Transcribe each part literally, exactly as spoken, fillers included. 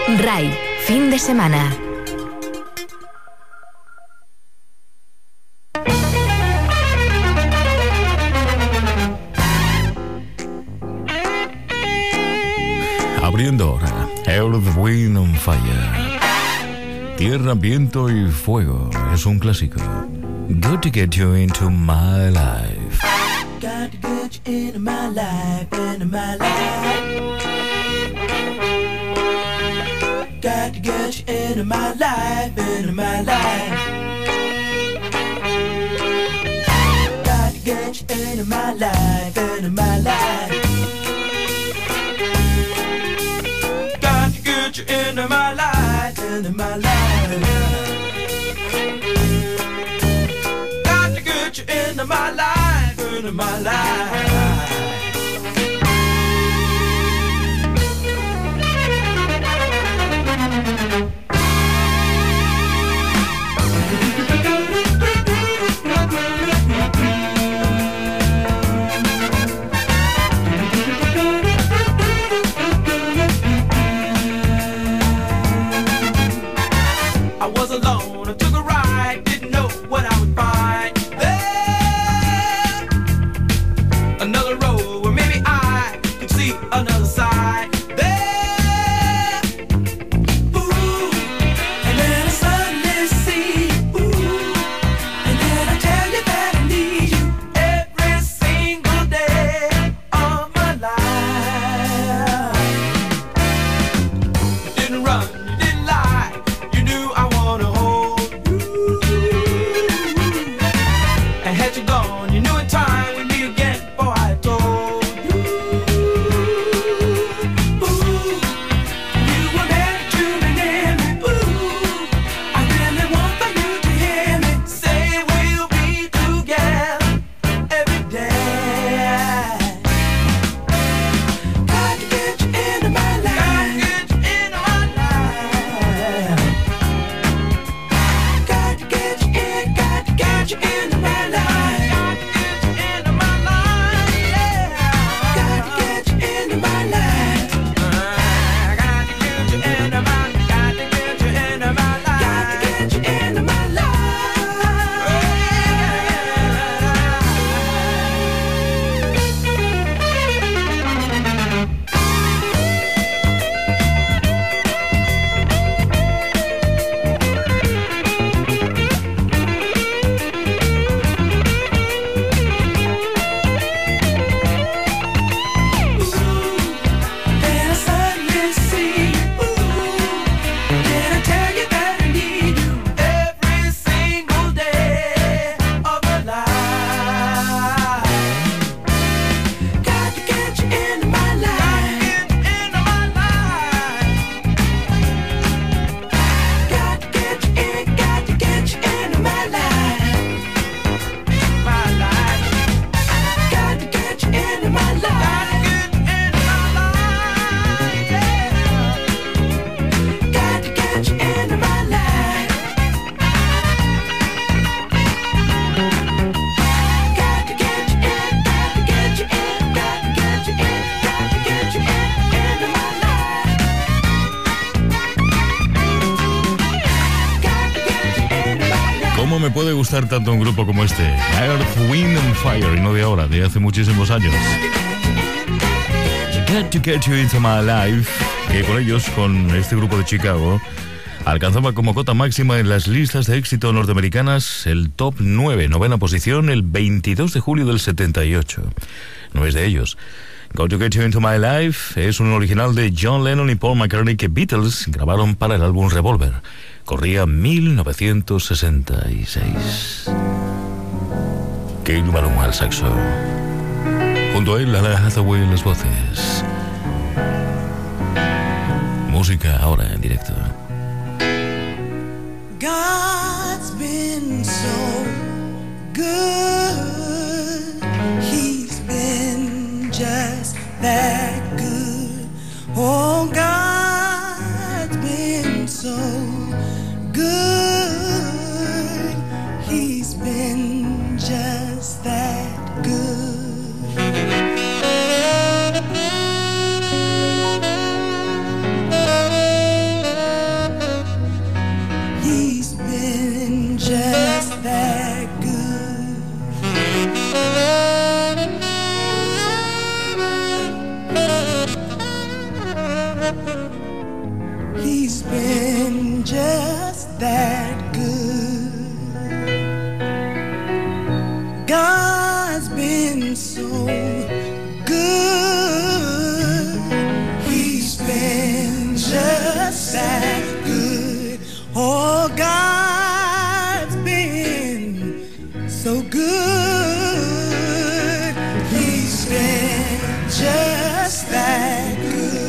RAI, fin de semana. Abriendo ahora, Earth, Wind and Fire. Tierra, viento y fuego es un clásico. Got to get you into my life. Got to get you into my life, into my life. Got to get you into my life, into my life. Got to get you into my life, into my life. Got to get you into my life, into my life. Got to get you into my life, into my life. I was alone, I took a ride, didn't know what I would find there. Another road where maybe I could see another side there. Ooh, and then I suddenly see, ooh, and then I tell you that I need you every single day of my life. You didn't run, you didn't lie, you knew I wanna hold you. And had you gone, you knew in time we'd meet again before I told you. Ooh, you were meant to be near me. Ooh, I really want for you to hear me say we'll be together every day. Got to get you into my life. Got to get you into my life. Got to get you in, got to get you into my life. Got to get you into my life, yeah. Got to get you into my life. Got to get you into my, got to get you into my life. Got to get you into my life. Then I suddenly see, ooh, then I tell you that I need you every single day of my life. Got to get you into my life. Got to get you in, got to get you into my life. My life. Got to get you into my life. Got to get you into my life. Got to get you in, got to get you in, got to get you in, got to get you in, into my life. Got to get you into my life. ¿Cómo me puede gustar tanto un grupo como este? Earth, Wind and Fire, y no de ahora, de hace muchísimos años. Got to get you into my life, que con ellos, con este grupo de Chicago, alcanzaba como cota máxima en las listas de éxito norteamericanas el top nueve, novena posición, el veintidós de julio del setenta y ocho. No es de ellos. Got to Get You Into My Life es un original de John Lennon y Paul McCartney que Beatles grabaron para el álbum Revolver. Corría mil novecientos sesenta y seis. Gail Malone al saxo. Junto a él, Anne Hathaway en las voces. Música ahora en directo. God's been so good. He's been just that good. Oh, God's been so good. He's been just that good. He's been just that good. God's been so good. He's been just that good. Oh, God's been so good. He's been just that good.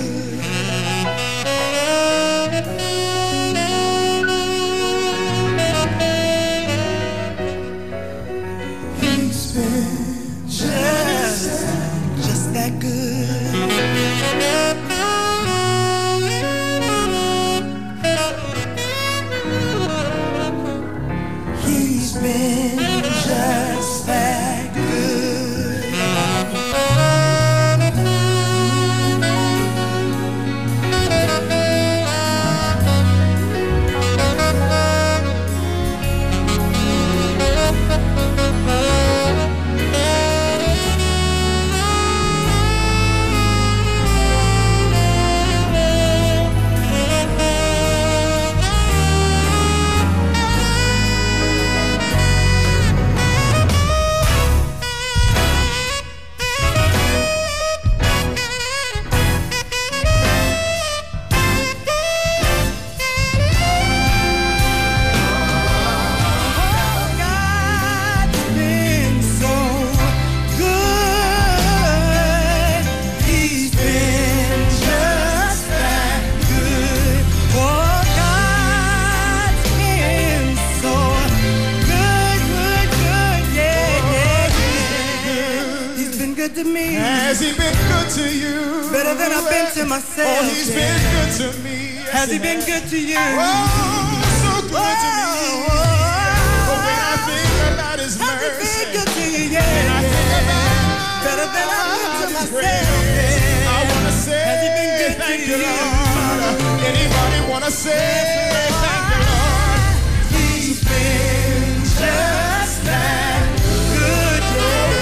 To me. Has he been good to you? Better than I've been to myself. Oh, he's yeah. been good to me. Yes, has he been good to you? Oh, so good oh, to me. Oh, but when I think about his mercy, has he been good to you? Yeah. When I think about better than I've been to myself. Yeah. I wanna say, has he been good thank to you, Lord? Anybody wanna say, thank you, Lord? He's been just that good, yeah.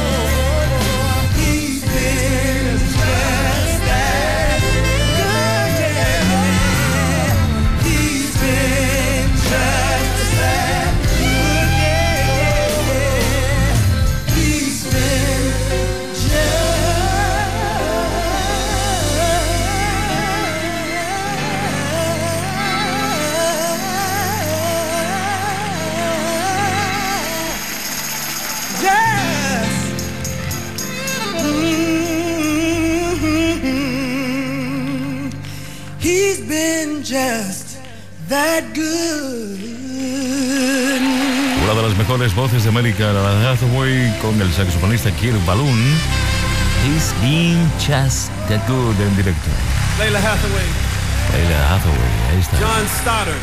Just that good. Una de las mejores voces de América, Laila Hathaway, con el saxofonista Kirk Balloon. He's been just that good en directo. Laila Hathaway. Laila Hathaway, ahí está. John Stoddard.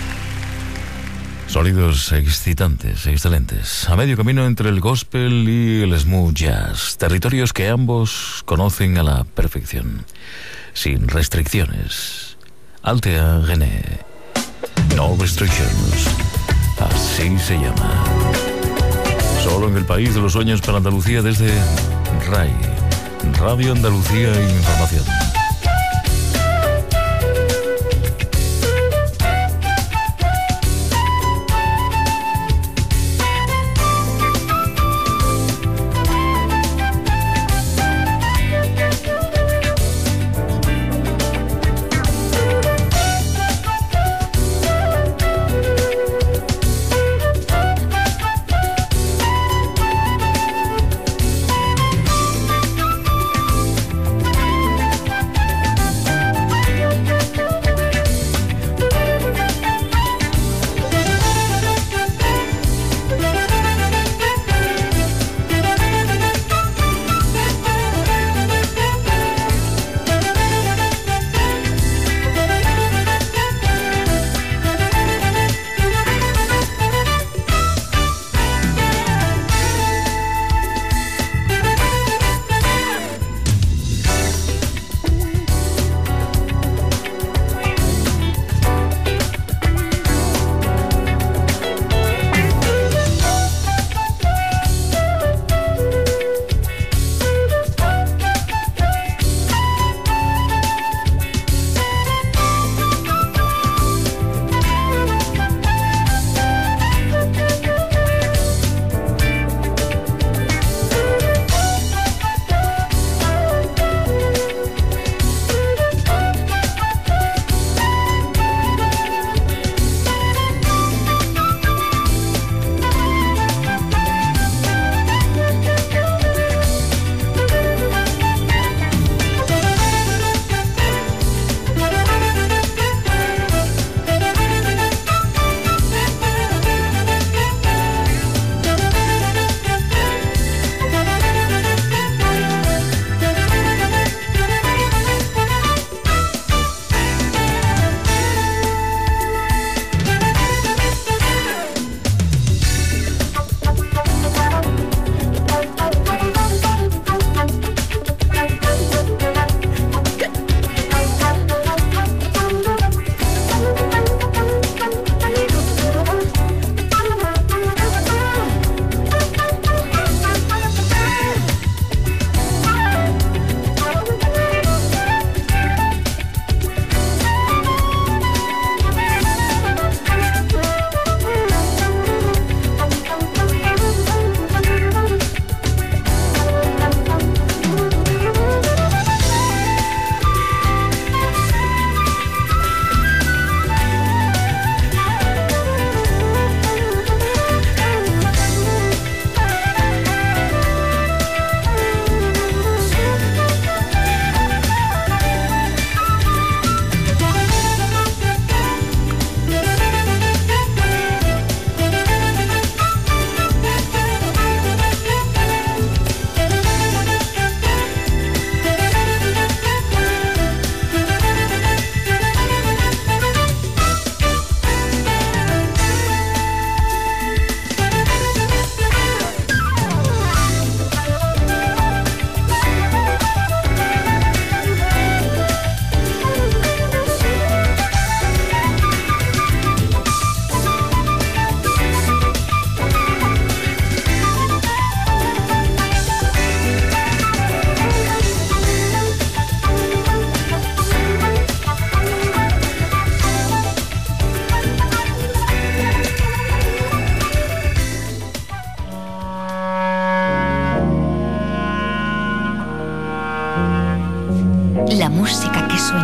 Sonidos excitantes, excelentes. A medio camino entre el gospel y el smooth jazz. Territorios que ambos conocen a la perfección. Sin restricciones. Altea René, No Restrictions, así se llama. Solo en el país de los sueños para Andalucía desde R A I, Radio Andalucía Información.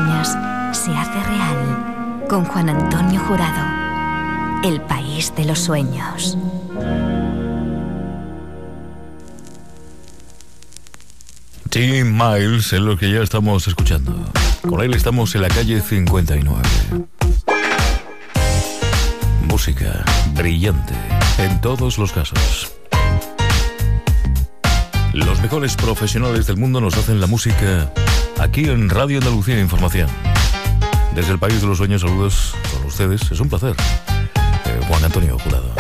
sueños se hace real. Con Juan Antonio Jurado. El país de los sueños. Tim Miles es lo que ya estamos escuchando. Con él estamos en la calle cincuenta y nueve. Música brillante en todos los casos. Los mejores profesionales del mundo nos hacen la música aquí en Radio Andalucía Información. Desde el país de los sueños, saludos con ustedes. Es un placer. Eh, Juan Antonio Jurado.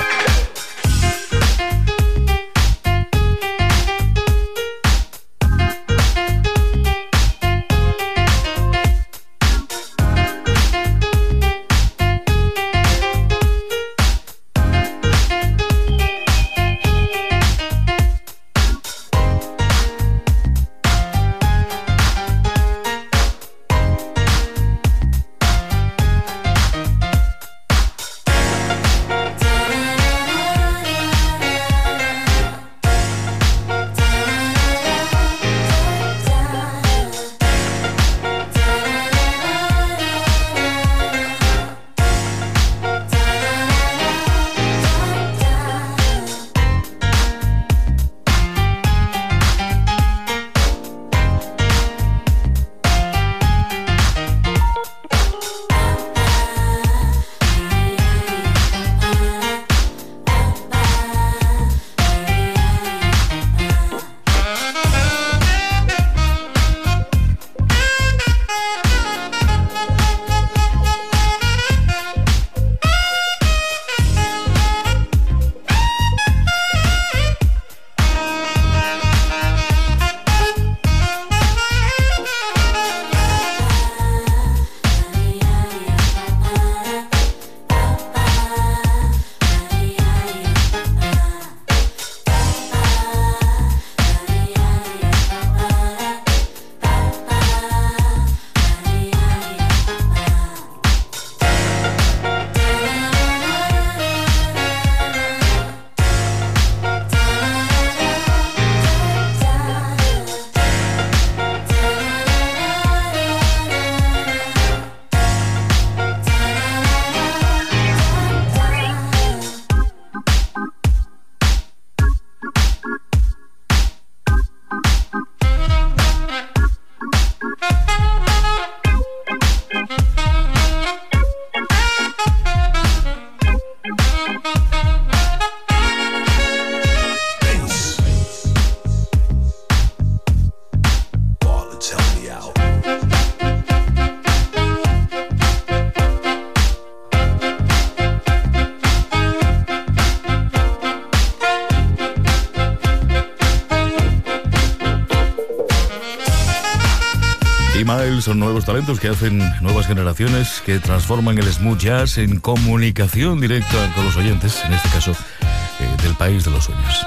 Miles son nuevos talentos que hacen nuevas generaciones, que transforman el smooth jazz en comunicación directa con los oyentes, en este caso eh, del país de los sueños,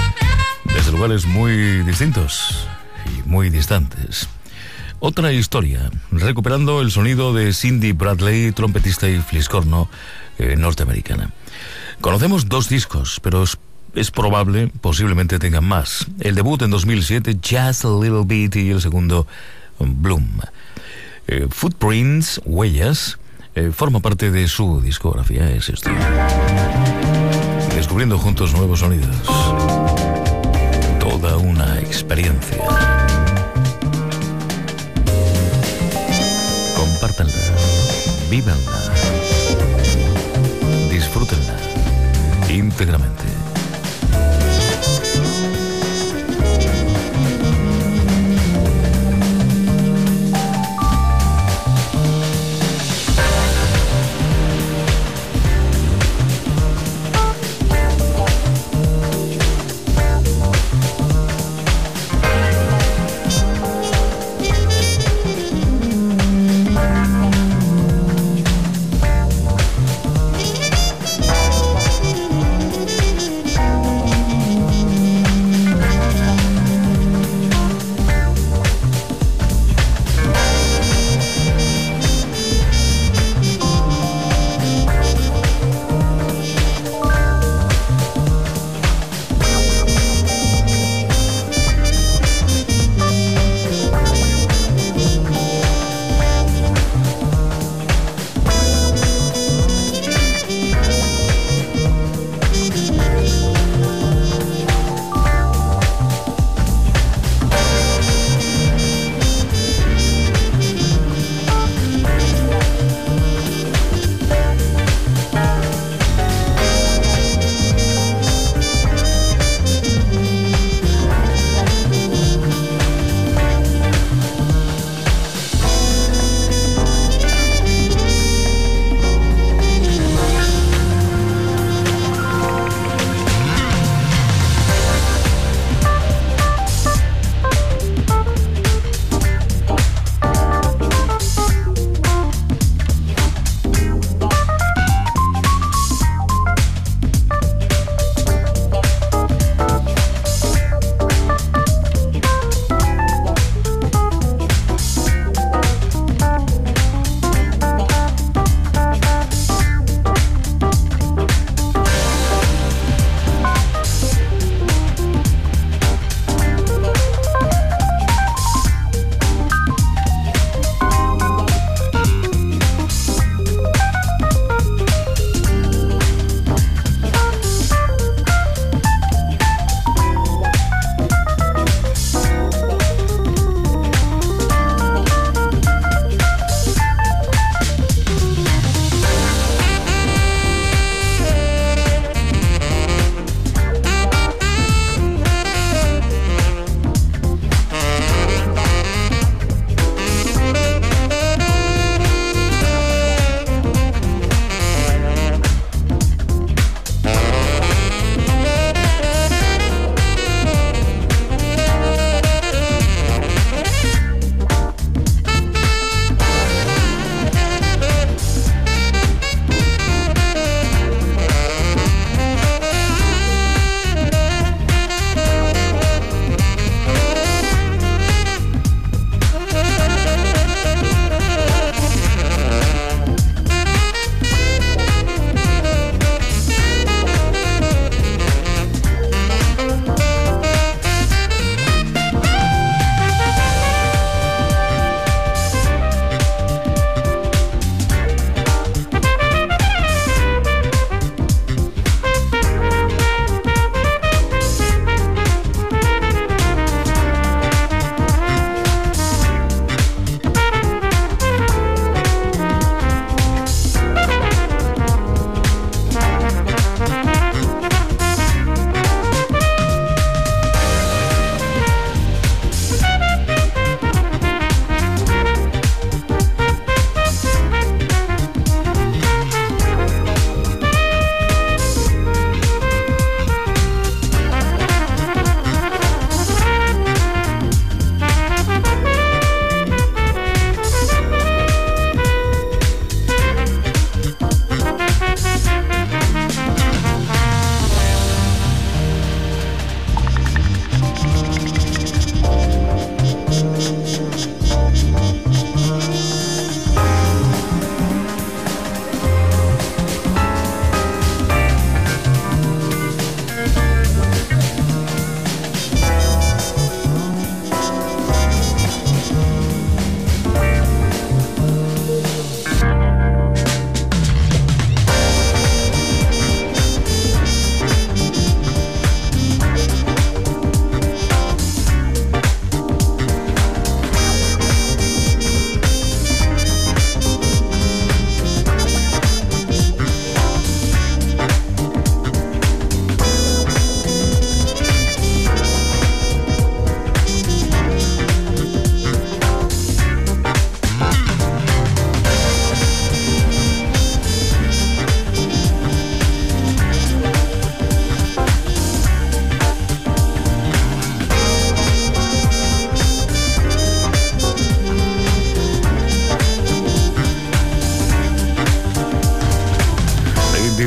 desde lugares muy distintos y muy distantes. Otra historia, recuperando el sonido de Cindy Bradley, trompetista y fliscorno eh, norteamericana. Conocemos dos discos, pero es, es probable, posiblemente tengan más. El debut en dos mil siete, Just a Little Bit, y el segundo, Bloom. Eh, Footprints, Huellas, eh, forma parte de su discografía, es esto. Descubriendo juntos nuevos sonidos. Toda una experiencia. Compártanla, vívanla, disfrútenla íntegramente.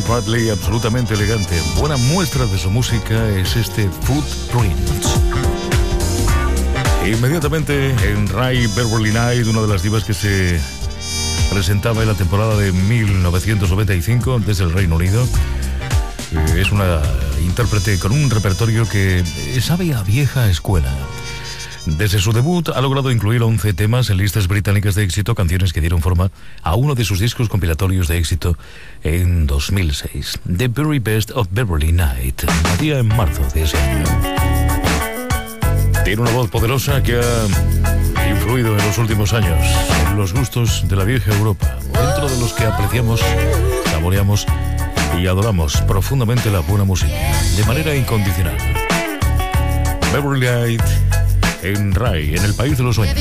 Bradley, absolutamente elegante. Buena muestra de su música es este Footprints. Inmediatamente en Ray Beverly Knight, una de las divas que se presentaba en la temporada de mil novecientos noventa y cinco desde el Reino Unido. Es una intérprete con un repertorio que sabe a vieja escuela. Desde su debut ha logrado incluir once temas en listas británicas de éxito, canciones que dieron forma a uno de sus discos compilatorios de éxito en dos mil seis, The Very Best of Beverly Knight, nacía en marzo de ese año. Tiene una voz poderosa que ha influido en los últimos años en los gustos de la vieja Europa, dentro de los que apreciamos, saboreamos y adoramos profundamente la buena música, de manera incondicional. Beverly Knight en Ray, en el país de los sueños.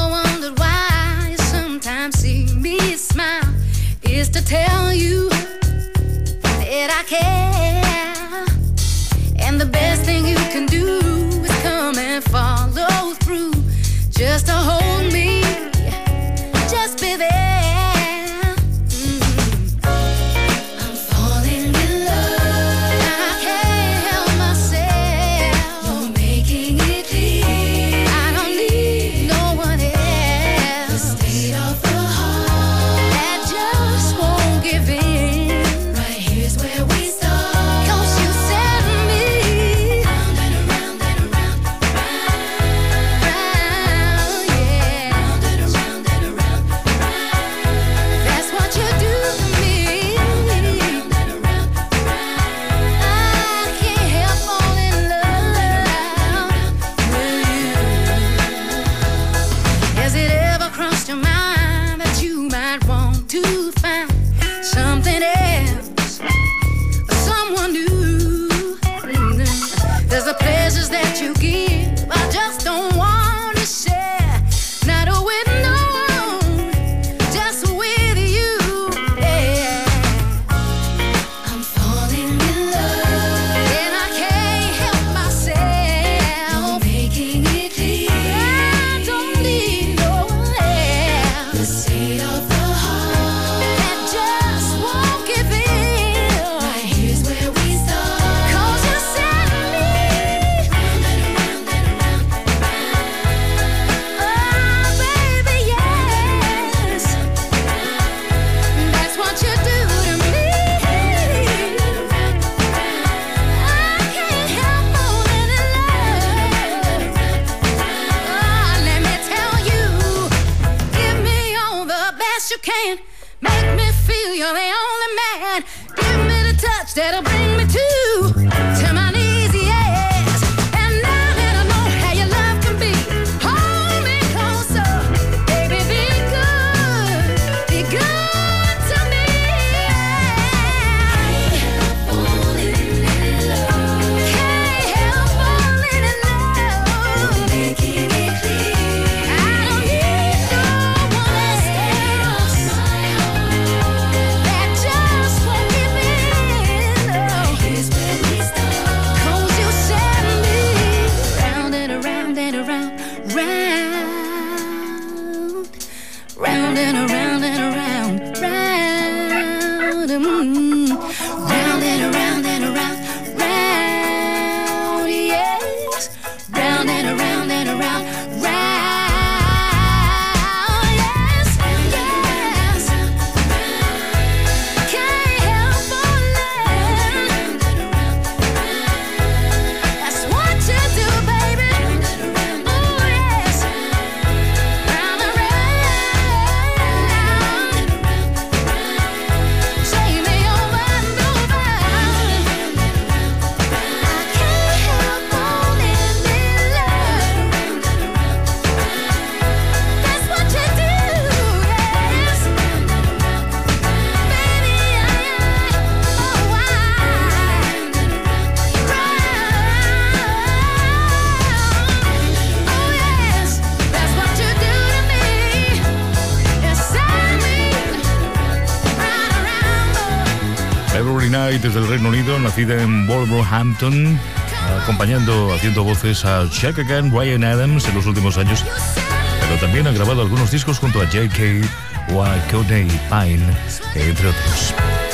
Desde el Reino Unido, nacida en Wolverhampton, acompañando, haciendo voces a Chaka Khan, Ryan Adams en los últimos años, pero también ha grabado algunos discos junto a J K o a Courtney Pine, entre otros.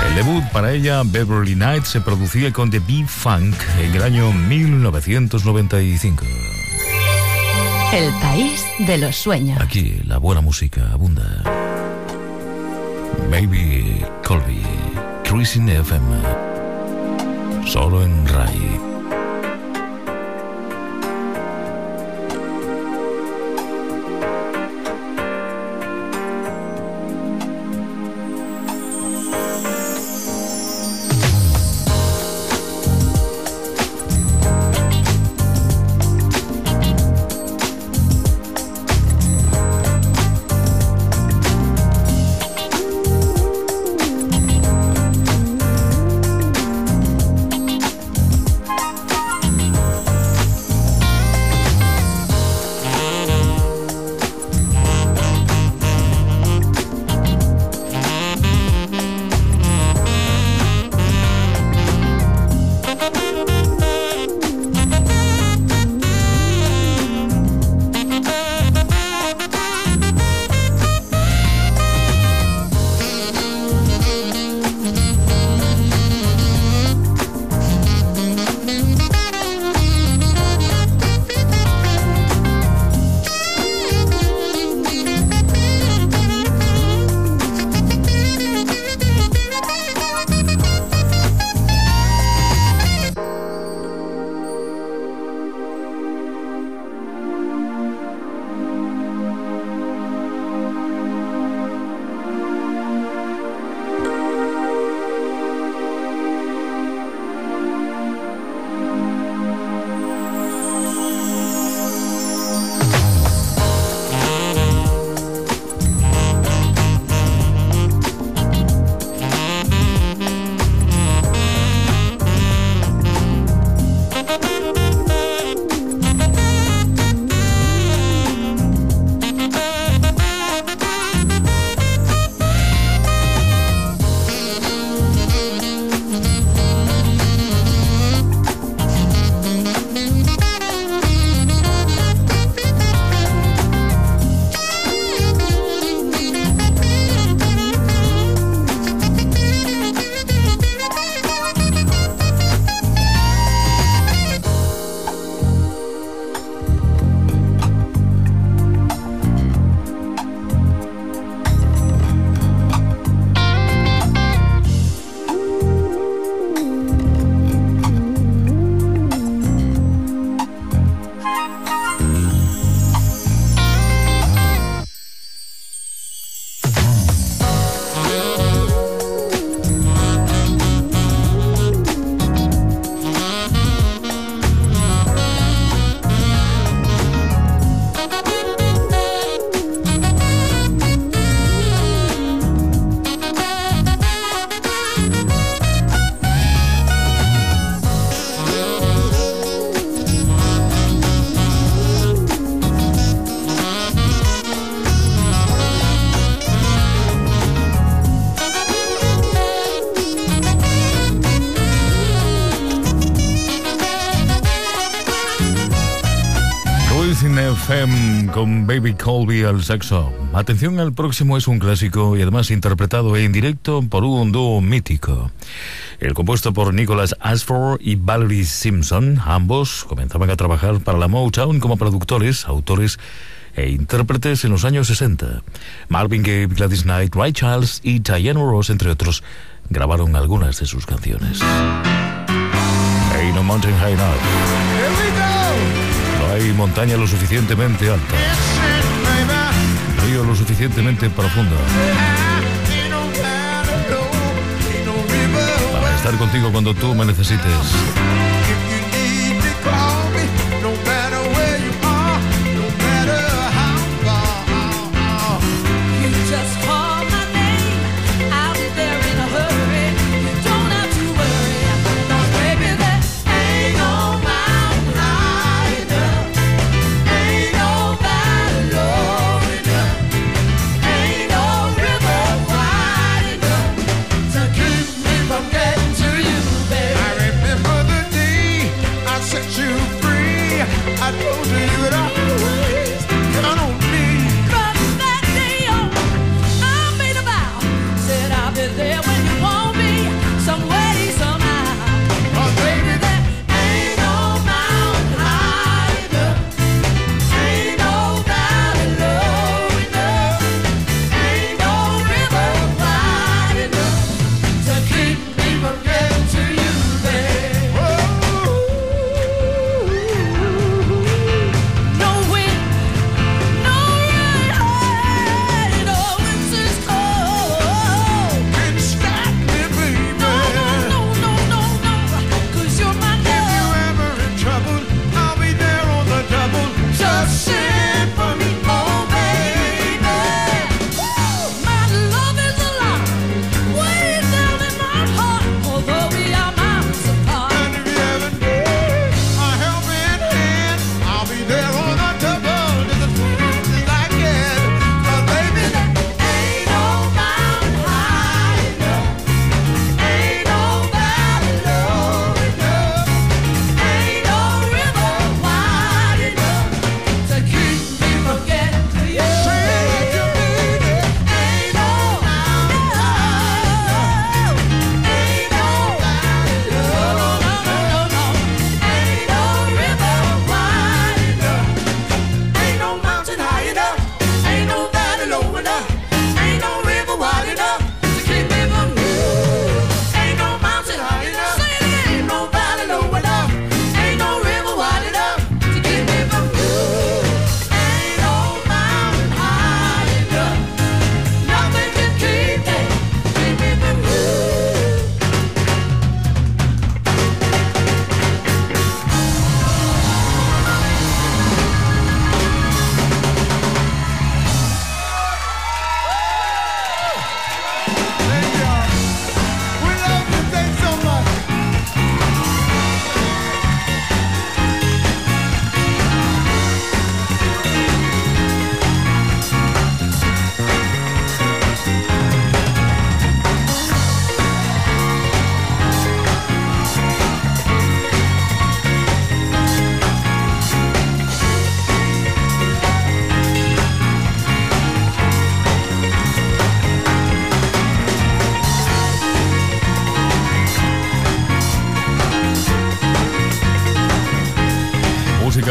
El debut para ella, Beverly Knight, se producía con The B-Funk en el año mil novecientos noventa y cinco. El país de los sueños. Aquí la buena música abunda. Baby Colby, Cruising F M, solo en Rai. F M con Baby Colby al saxo. Atención, al próximo es un clásico y además interpretado en directo por un dúo mítico. El compuesto por Nicholas Ashford y Valerie Simpson, ambos comenzaban a trabajar para la Motown como productores, autores e intérpretes en los años sesenta. Marvin Gaye, Gladys Knight, Ray Charles y Diana Ross, entre otros, grabaron algunas de sus canciones. Ain't no mountain high enough. No hay montaña lo suficientemente alta, río lo suficientemente profundo para estar contigo cuando tú me necesites. I remember the day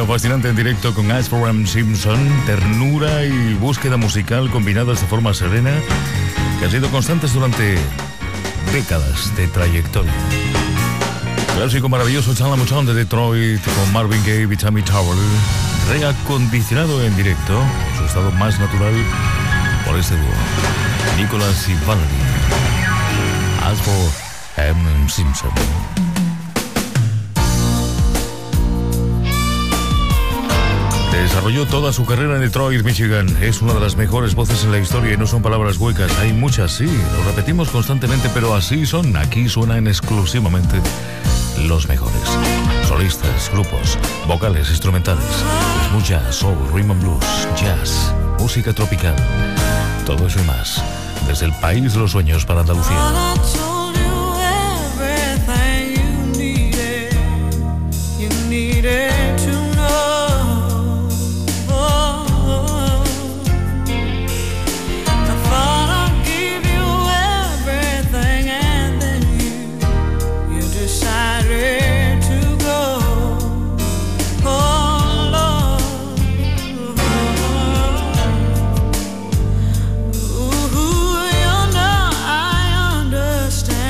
experiencia fascinante en directo con Ash for M. Simpson, ternura y búsqueda musical combinadas de forma serena que han sido constantes durante décadas de trayectoria. Clásico maravilloso Chalamuchón de Detroit con Marvin Gaye y Tammy Terrell, reacondicionado en directo en su estado más natural por este dúo, Nicholas y Valerie. Ash for M. Simpson. Desarrolló toda su carrera en Detroit, Michigan. Es una de las mejores voces en la historia y no son palabras huecas. Hay muchas, sí. Lo repetimos constantemente, pero así son. Aquí suenan exclusivamente los mejores. Solistas, grupos, vocales, instrumentales. Smooth jazz, soul, rhythm and blues, jazz, música tropical. Todo eso y más. Desde el país de los sueños para Andalucía. Understand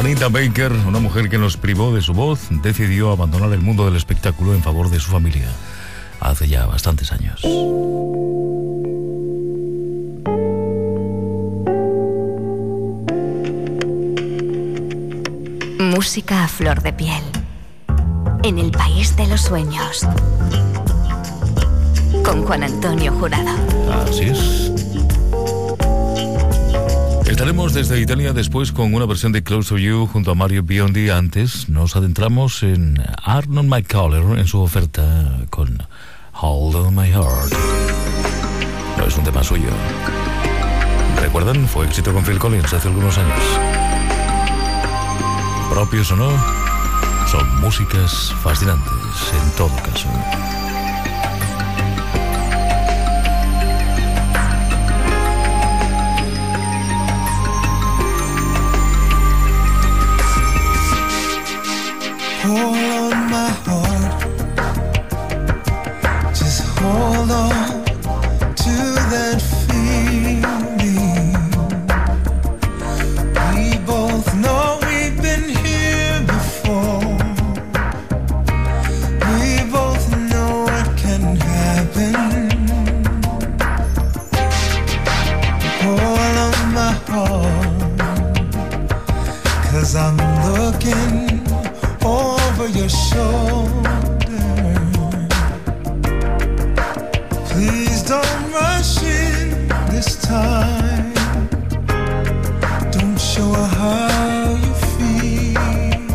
Anita Baker, una mujer que nos privó de su voz, decidió abandonar el mundo del espectáculo en favor de su familia hace ya bastantes años. Música a flor de piel. En el país de los sueños. Con Juan Antonio Jurado. Así es. Estaremos desde Italia después con una versión de Close to You junto a Mario Biondi. Antes nos adentramos en Arnold McCuller en su oferta con Hold on My Heart. No es un tema suyo. ¿Recuerdan? Fue éxito con Phil Collins hace algunos años. Propios o no, son músicas fascinantes en todo caso. Hold on my heart, just hold on to that feeling. We both know we've been here before. We both know what can happen. Hold on my heart, 'cause I'm looking over your shoulder. Please don't rush in this time. Don't show her how you feel.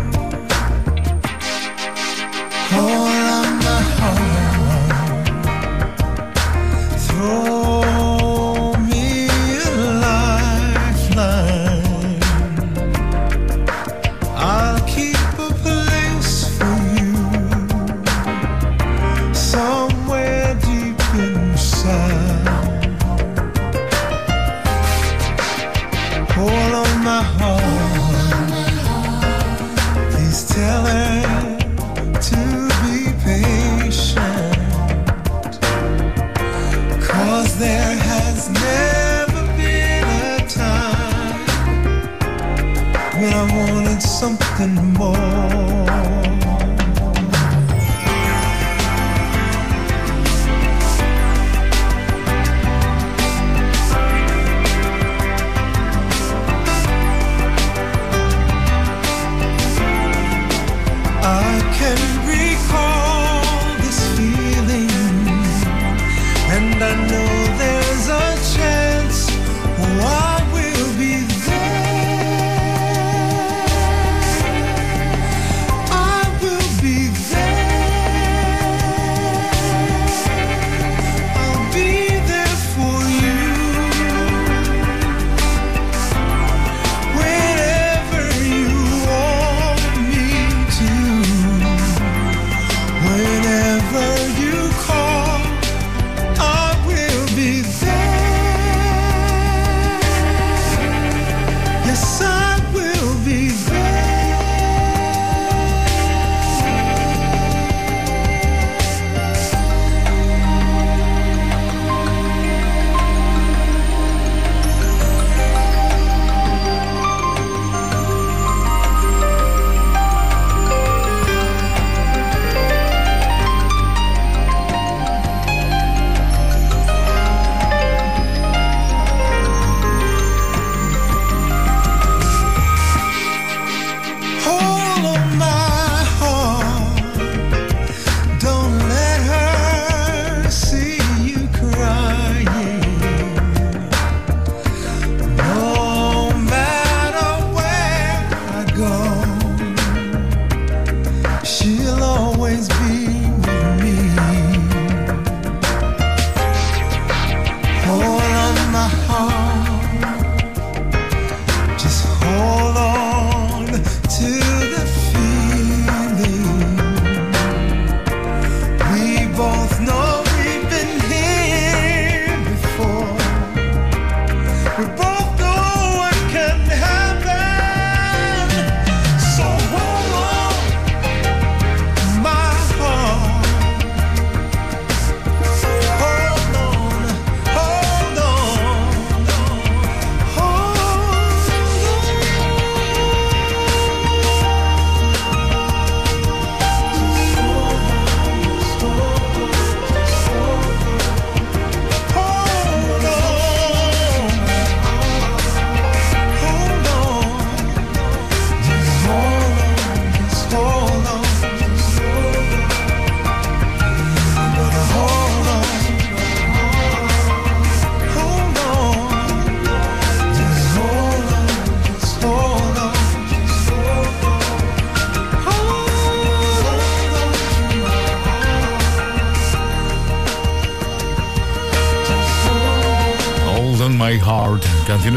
Hold on my heart. Throw me a lifeline. I'll keep somewhere deep inside. Hold on my heart. Please tell her to be patient, 'cause there has never been a time when I wanted something more. I can recall this feeling, and I know there's a chance oh, I will be there.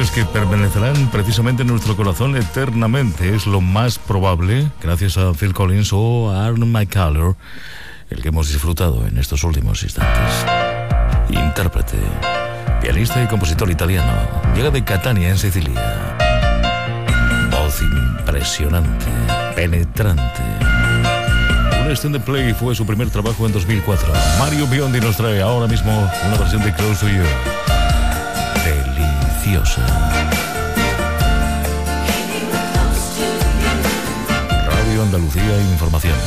canciones que permanecerán precisamente en nuestro corazón eternamente. Es lo más probable, gracias a Phil Collins o a Aaron McCallum, el que hemos disfrutado en estos últimos instantes. Intérprete, pianista y compositor italiano. Llega de Catania, en Sicilia. Voz impresionante, penetrante. Un extended play fue su primer trabajo en dos mil cuatro. Mario Biondi nos trae ahora mismo una versión de Close to You. Deliciosa. Radio Andalucía Información.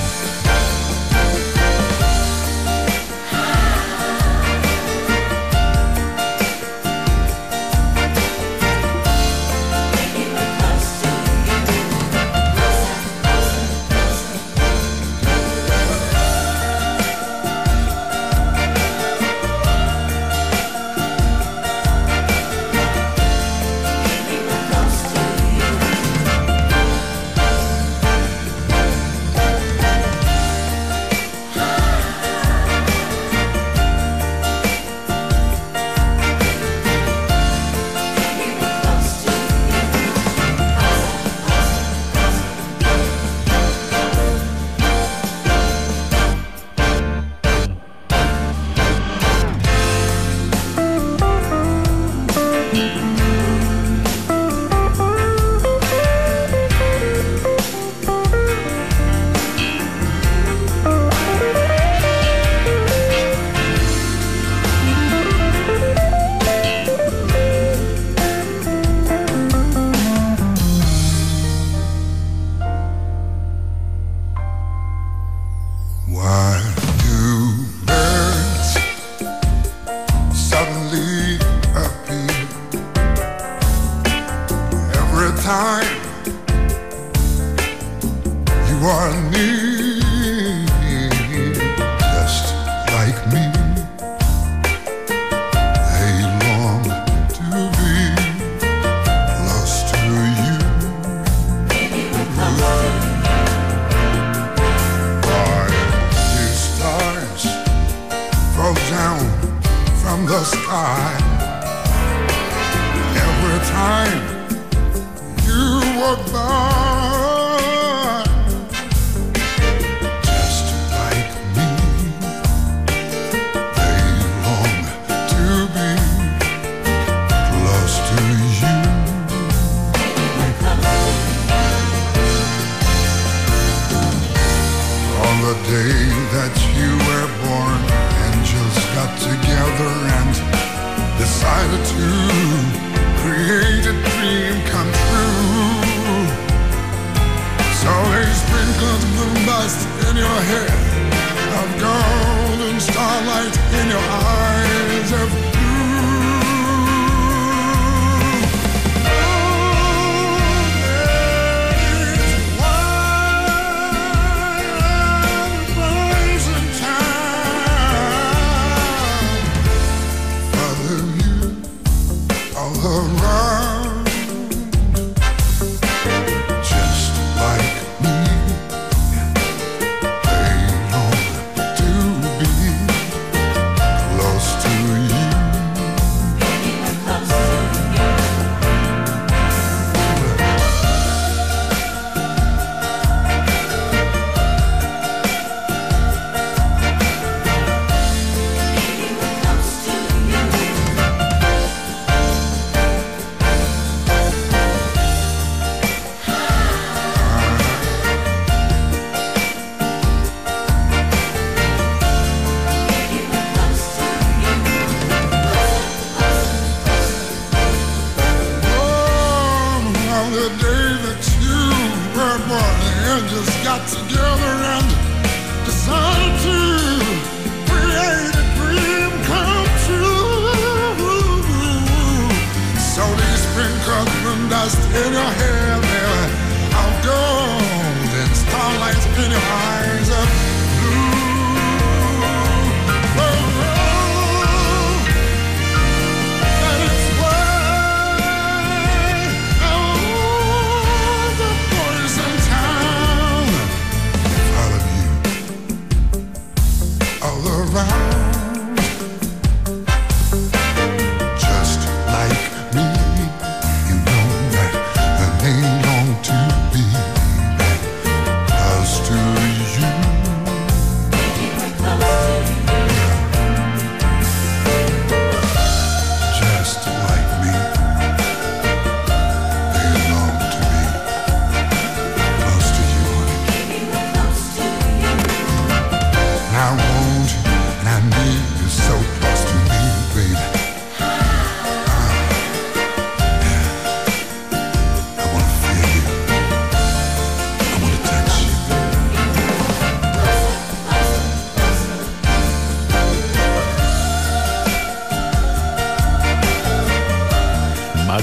Just like me.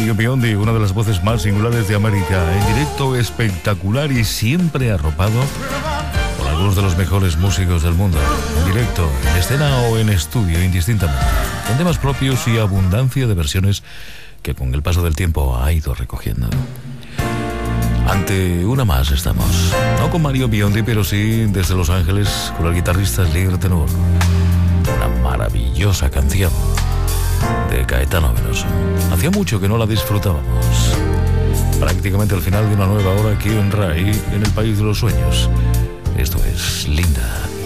Mario Biondi, una de las voces más singulares de América, en directo espectacular y siempre arropado por algunos de los mejores músicos del mundo, en directo, en escena o en estudio, indistintamente, con temas propios y abundancia de versiones que con el paso del tiempo ha ido recogiendo. Ante una más estamos, no con Mario Biondi, pero sí desde Los Ángeles con el guitarrista Slir Tenor, una maravillosa canción de Caetano Veloso. Hacía mucho que no la disfrutábamos. Prácticamente al final de una nueva hora aquí en RAI, en el País de los Sueños. Esto es Linda.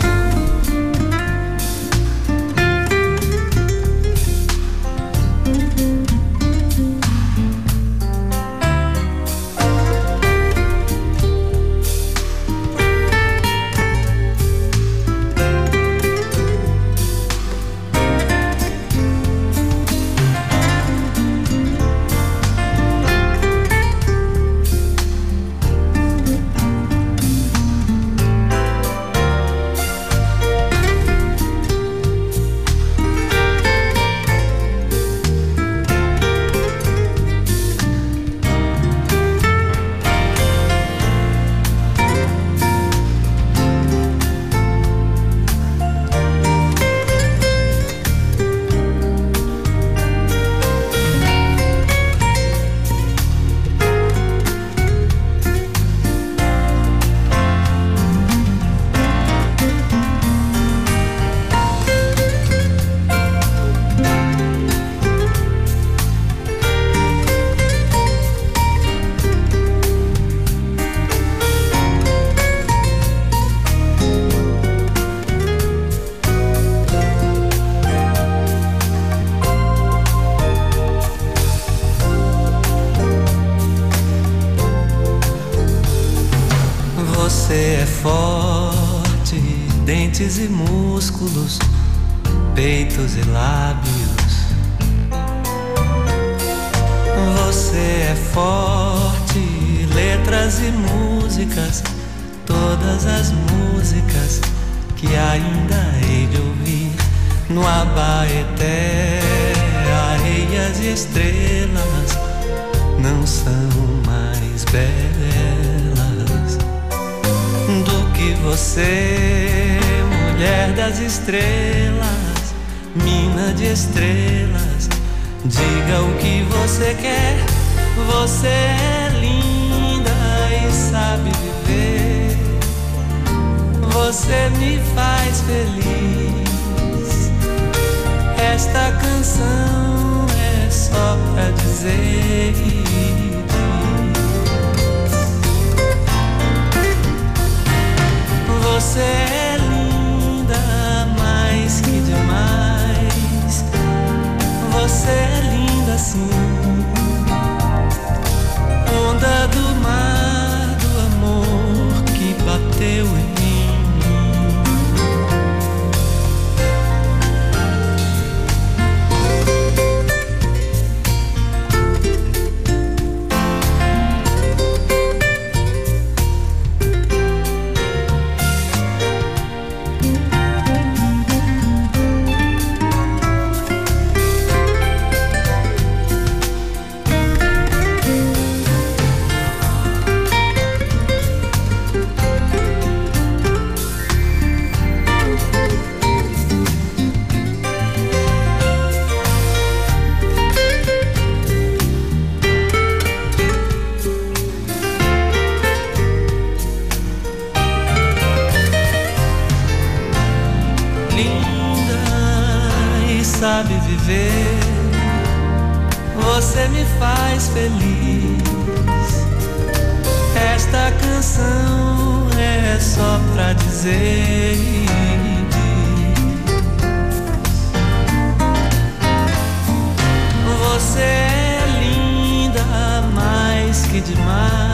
E músculos, peitos e lábios. Você é forte, letras e músicas, todas as músicas que ainda hei de ouvir. No Abaeté, areias e estrelas não são mais belas do que você. Mulher das estrelas, mina de estrelas, diga o que você quer. Você é linda e sabe viver. Você me faz feliz. Esta canção é só pra dizer. Você é mais que demais. Você é linda assim, onda do mar do amor que bateu em mim. Sabe viver, você me faz feliz. Esta canção é só pra dizer. Você é linda mais que demais.